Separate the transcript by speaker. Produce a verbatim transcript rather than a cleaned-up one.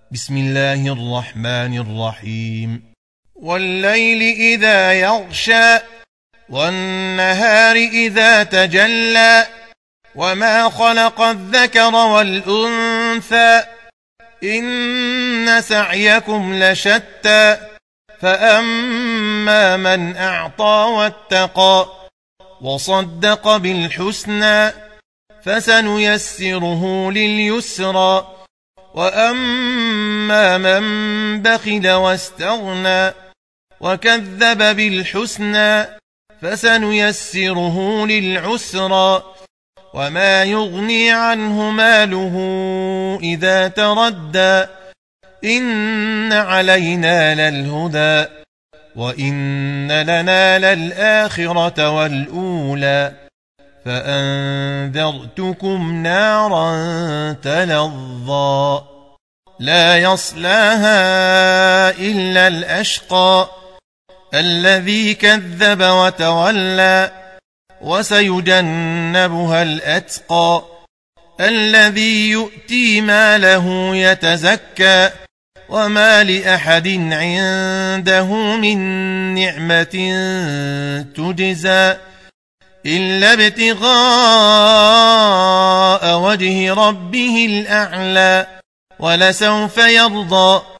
Speaker 1: بسم الله الرحمن الرحيم والليل إذا يغشى والنهار إذا تجلى وما خلق الذكر والأنثى إن سعيكم لشتى فأما من أعطى واتقى وصدق بالحسنى فسنيسره لليسرى وأما من بخل واستغنى وكذب بالحسنى فسنيسره للعسرى وما يغني عنه ماله إذا تردى إن علينا للهدى وإن لنا للآخرة والأولى فأنذرتكم نارا تلظى لا يصلاها إلا الأشقى الذي كذب وتولى وسيجنبها الأتقى الذي يؤتي ماله يتزكى وما لأحد عنده من نعمة تجزى إلا ابتغاء وجه ربه الأعلى ولسوف يرضى